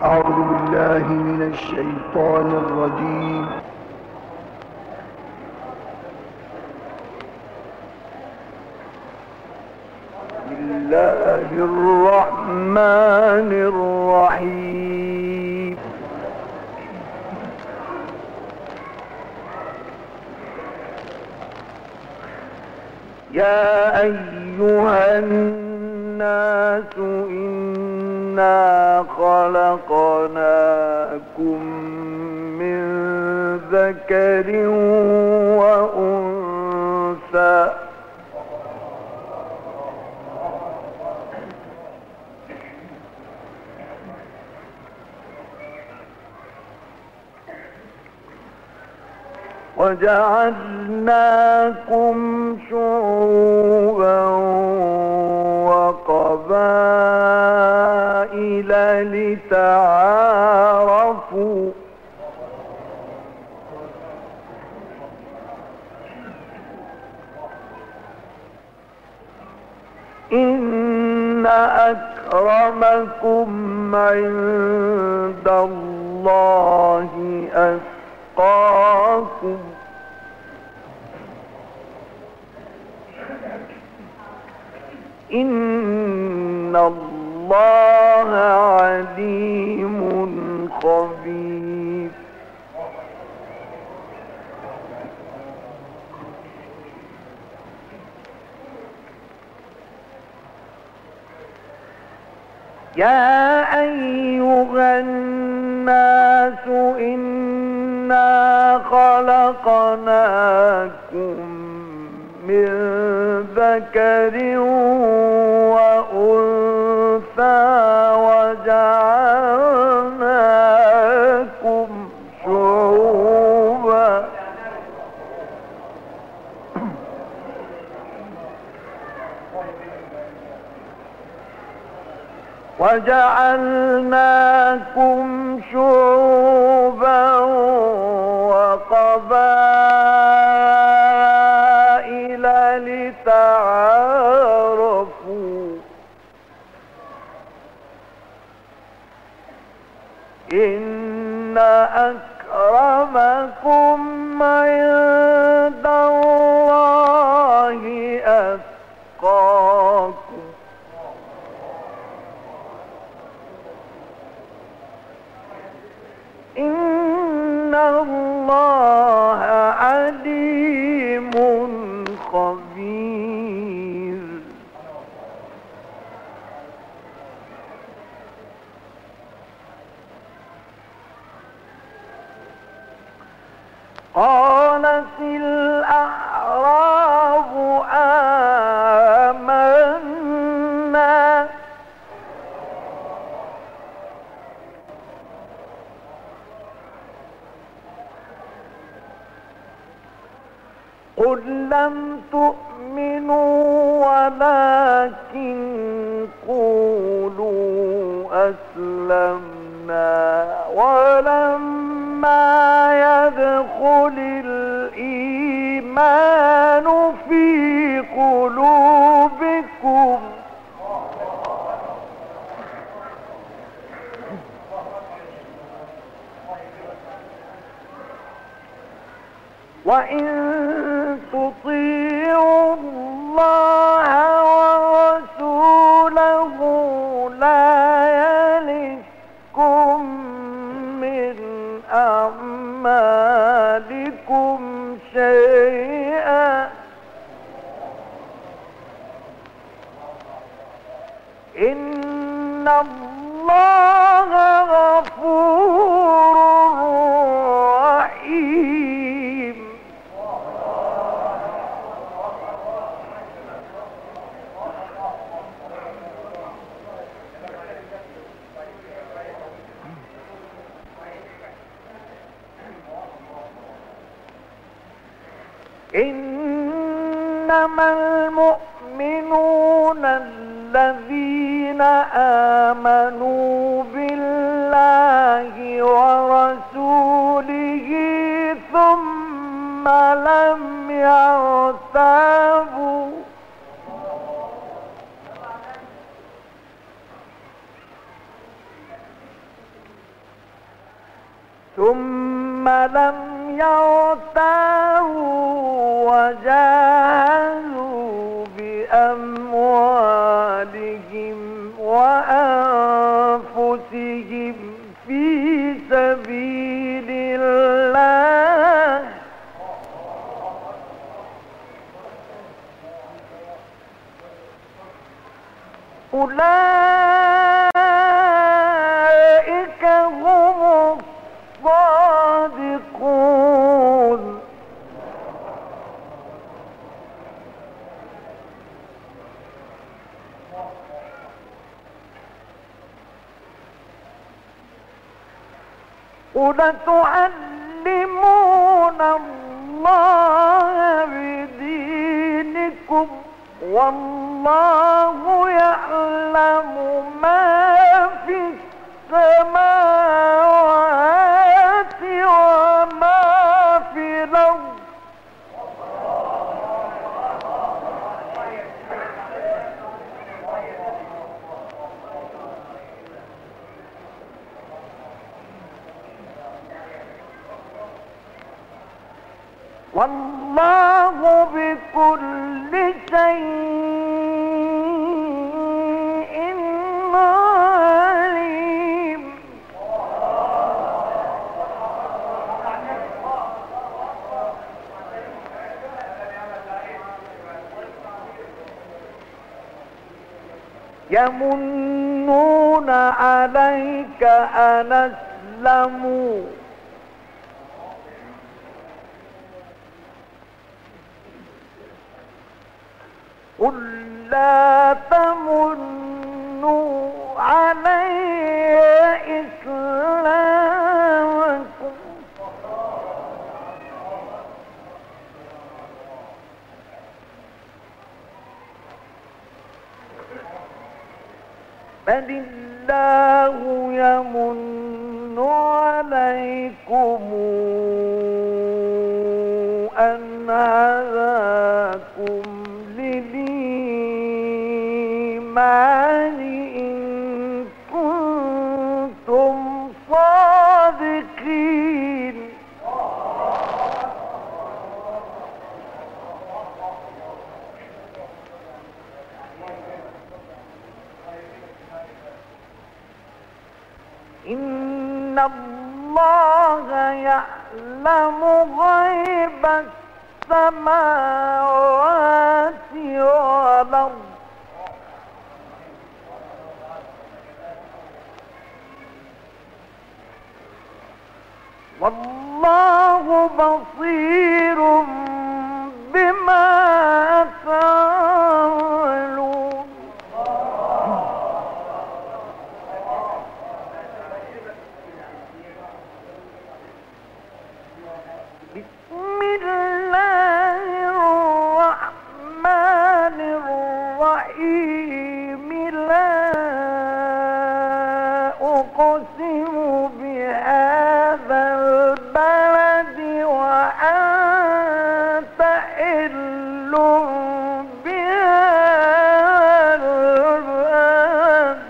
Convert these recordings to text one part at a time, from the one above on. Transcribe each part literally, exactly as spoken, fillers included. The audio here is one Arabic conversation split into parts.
أعوذ بالله من الشيطان الرجيم. بسم الله الرحمن الرحيم. يا أيها الناس إنا خلقناكم من ذكر وأنثى وجعلناكم شعوبا وقبائل لتعارفوا إن أكرمكم عند الله أتقاكم إن الله عليم خبير. يا أيها الناس إنا خلقناكم من ذكر وأنثى وجعلناكم شعوبا وجعلناكم شعوبا وقبائل لتعارفوا إن أكرمكم عند الله أتقاكم إن الله عليم خبير. قالت الأعراب آمنا قل لم تؤمنوا ولكن قولوا أسلمنا ولما يدخل الإيمان في قلوبكم وإن تطيعوا الله ورسوله لا يلتكم من أعمالكم شيئا إن الله غفور رحيم. إنما المؤمنون الذين آمنوا بالله ورسوله ثم لم يرتابوا ثم لم يرتابوا وجاهدوا بأموالهم وأنفسهم في سبيل الله أولئك هم الصادقون. قل تعلمون الله بدينكم والله يعلم ما في السماوات وما في الأرض والله بكل شيء عليم. يمنون عليك أن أسلموا قل لا تمنوا علي إسلامكم بل الله يمن عليكم أن هداكم للإيمان إن كنتم صادقين. إن الله يعلم غيب السماوات والأرض والله بصير بما تعملون. بسم الله الرحمن الرحيم لا أقسم بهذا البلد وأنت حل بهذا البلد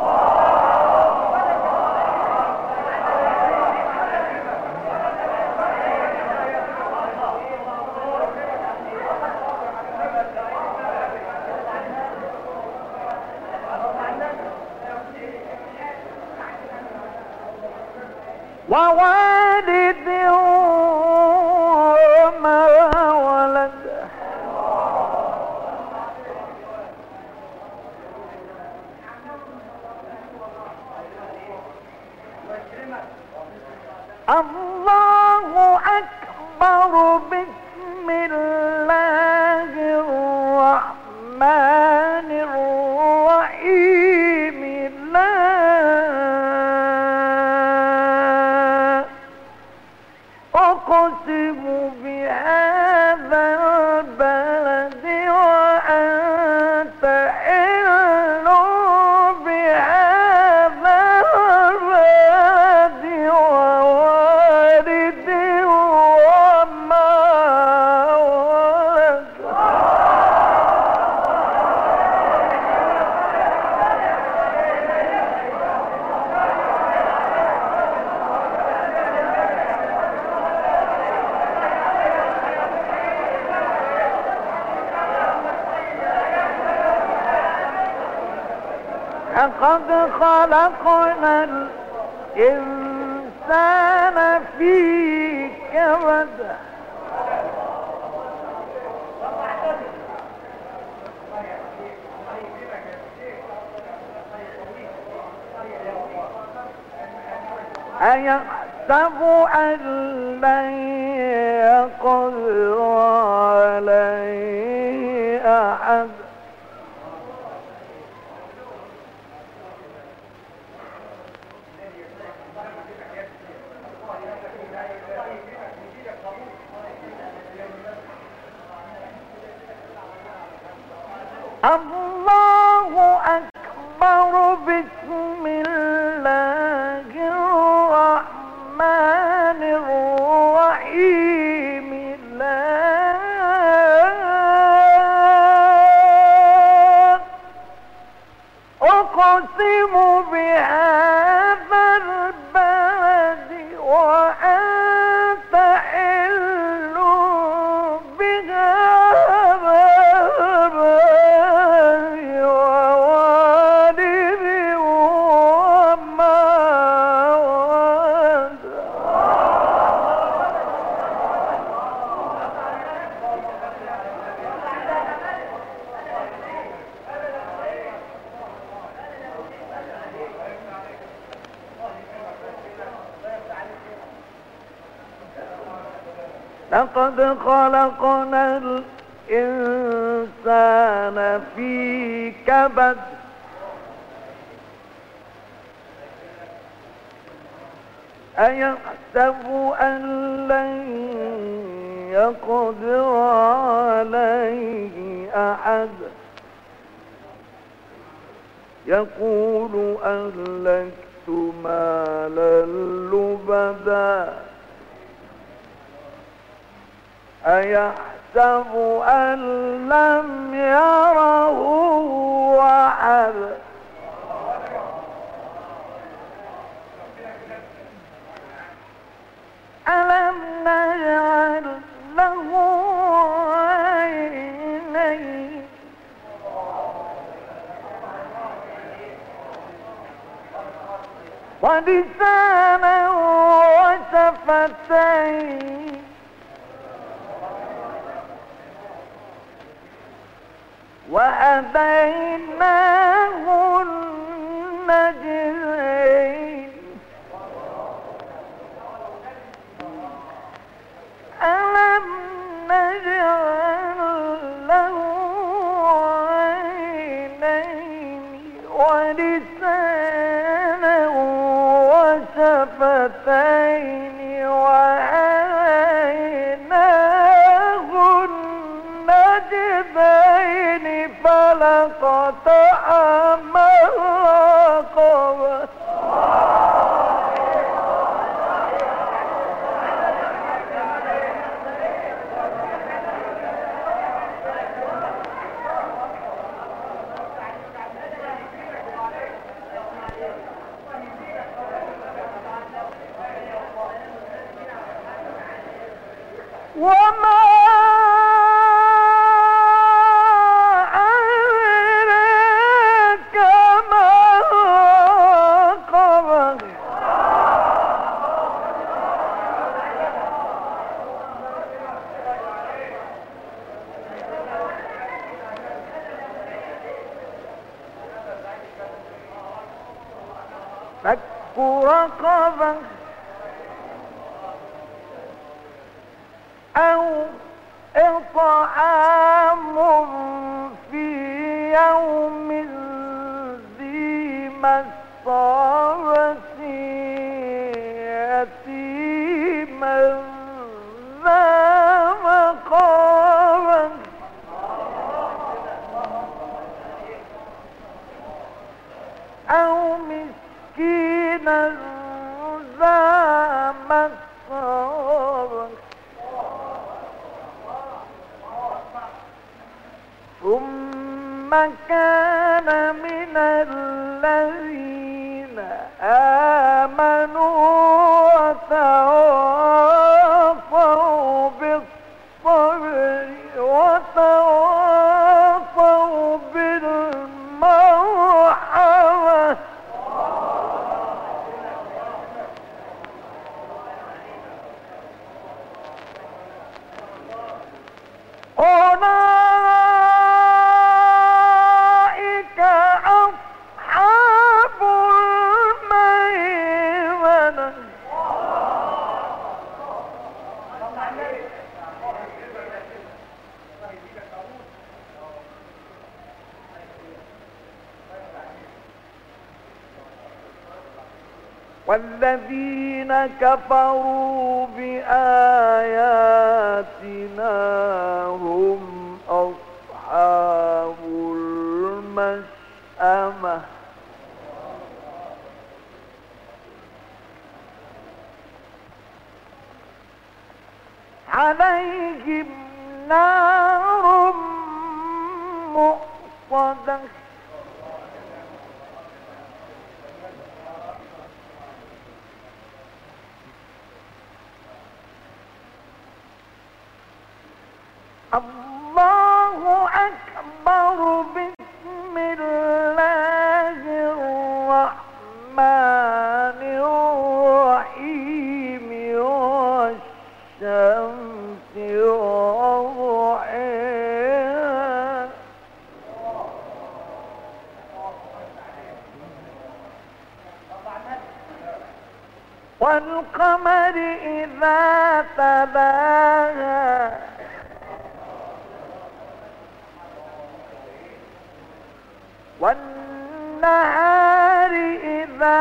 ووالد وما ولد الله أكبر. بسم الله الرحمن الرحيم لا أقسم بهذا البلد وأنت حل بهذا البلد ووالد لقد خلقنا الإنسان في كبد أيحسب أن لن يقدر عليه أحد الله أكبر. بسم الله الرحمن الرحيم. لا أقسم بهذا البلد وأنت حل بهذا البلد ووالد وما ولد. لقد خلقنا الإنسان في كبد أيحسب أن لن يقدر عليه أحد يقول أهلكت مالا لبدا أيحسب أن لم يره أحد ألم نجعل له عينين ولسانا وشفتين وهديناه النجدين ألم نجعل له عينين ولسانا وشفتين وهديناه النجدين فلقطعم الرقبة وما أدراك ما العقبة فك رقبة أو إطعام في يوم ذي مسغبة يتيما ذا مقربة أو مسكينا ذا مسغبة ثم كان من الذين آمنوا وتواصوا بالصبر وتواصوا بالمرحمة والذين كفروا بآياتنا هم أصحاب المشأمة عليهم نار مؤصدة الله أكبر. بسم الله الرحمن الرحيم والشمس وضحاها والقمر إذا تلاها والنهار إذا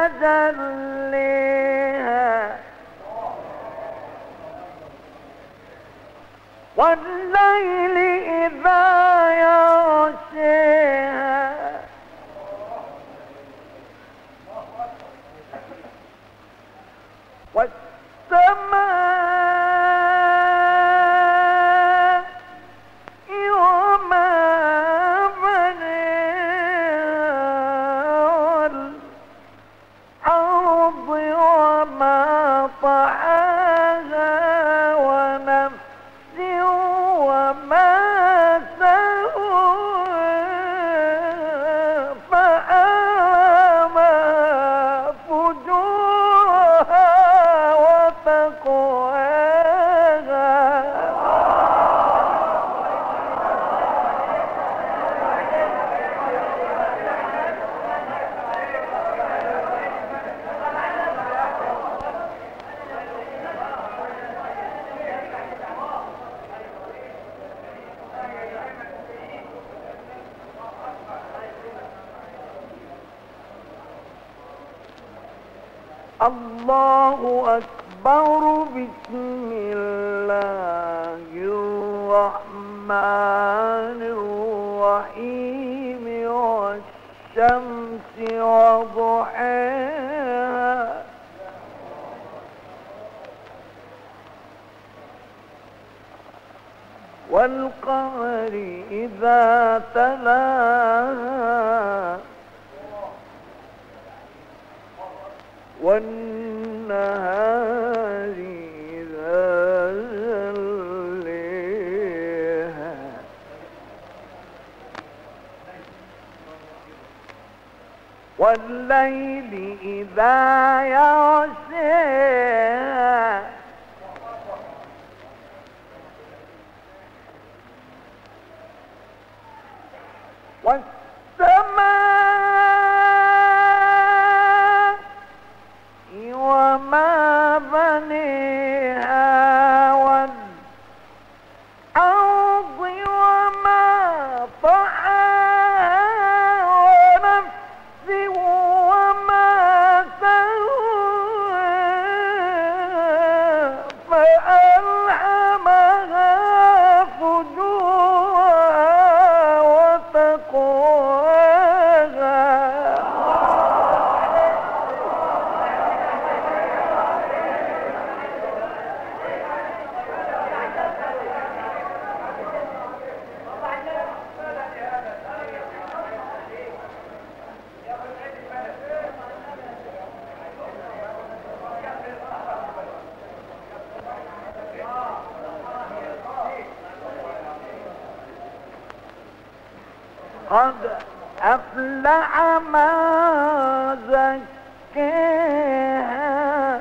جليها والليل إذا يغشيها والسماء وما بنيها والأرض وما طحاها ونفس وما سواها فألهمها فجورها وتقواها الله أكبر. بسم الله الرحمن الرحيم والشمس وضحاها والقمر إذا تلاها والنهار إذا جليها والليل إذا يغشاها والسماء وما بنيها والأرض وما طحاها ونفس وما سواها فألهمها فجورها وتقواها قد أفلح من زكاها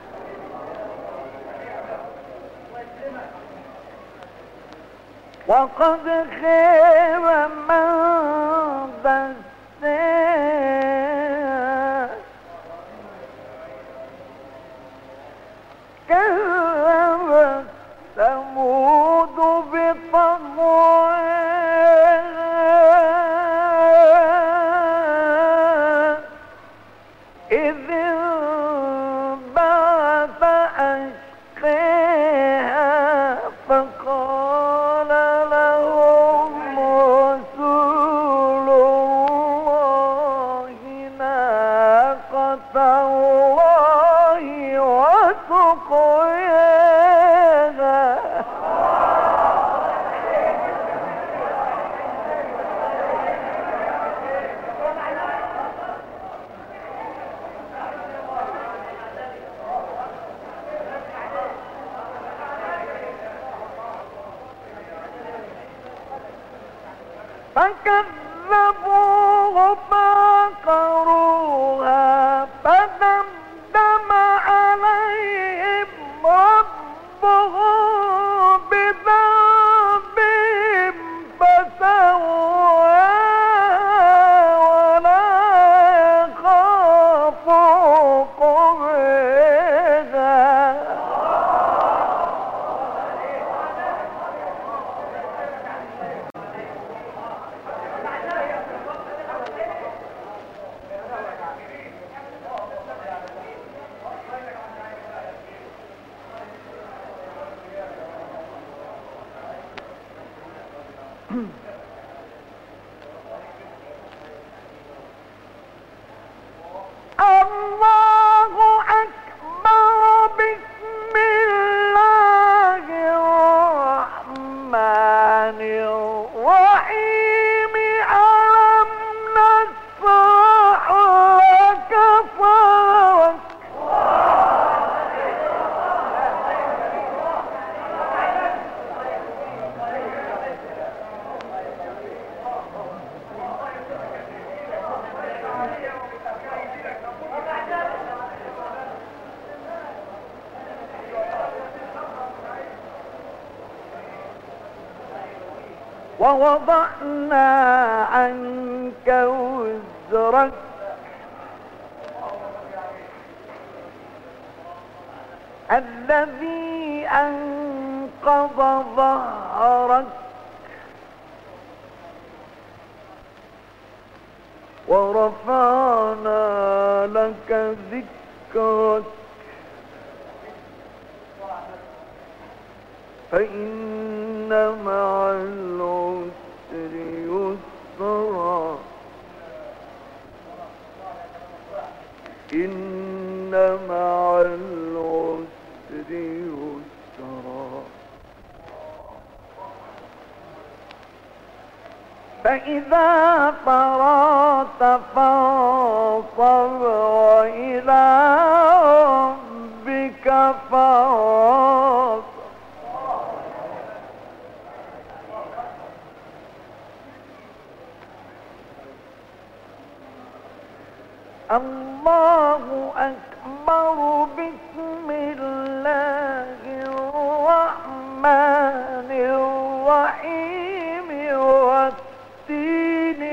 وقد خاب من دساها كذبت ثمود بطغواها إذ فكذبوه فعقروها فدمدم عليهم ربهم بذنبهم فسواها ولا يخاف عقباها. الله أكبر. بسم الله الرحمن الرحيم. ألم نشرح لك صدرك. ووضعنا عنك وزرك الذي أنقض ظهرك ورفعنا لك ذكرك فإن مع العسر يسرا إن مع العسر يسرا فإذا فرغت فانصب وإلى ربك فارغب. الله أكبر. بسم الله الرحمن الرحيم. والتين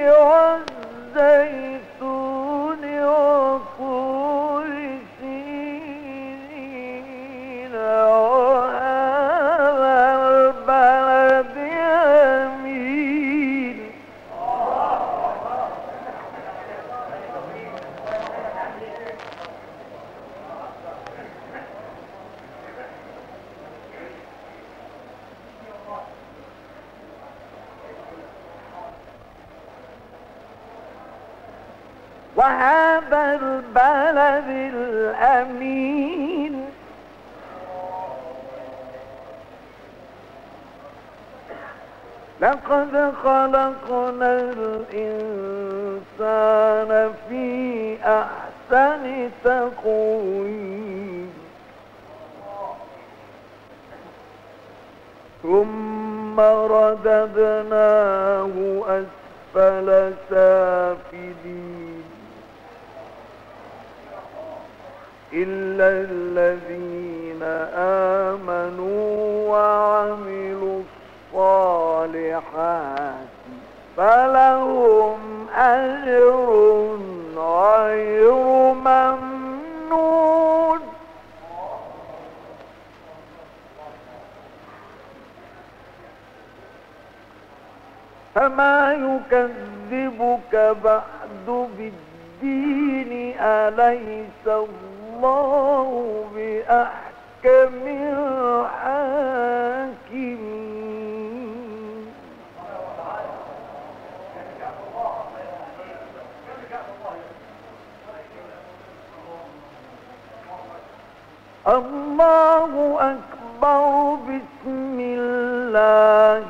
والزيتون وطور سينين وهذا البلد الأمين. وهذا البلد الأمين. لقد خلقنا الإنسان في أحسن تقويم ثم رددناه أسفل سافلين إلا الذين آمنوا وعملوا الصالحات فلهم أجر غير ممنون. فما يكذبك بعد بالدين أليس الله بأحكم الحاكمين. الله أكبر. بسم الله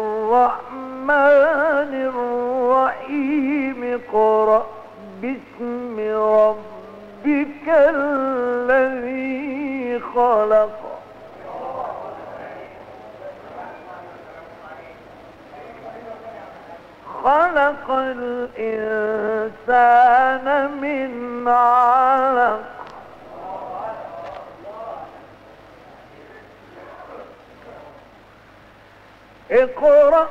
الرحمن الرحيم. اقرأ باسم ربك الذي خلق. خلق الإنسان من علق اقرأ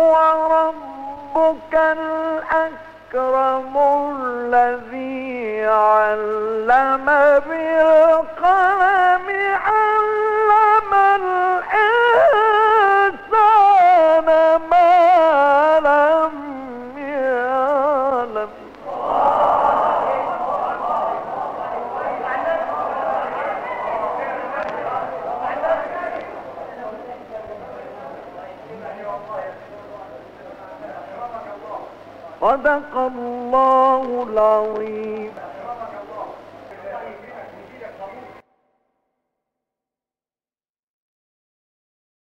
وربك الأكرم الذي علم بالقلم علم الإنسان ما لم يعلم صدق الله العظيم.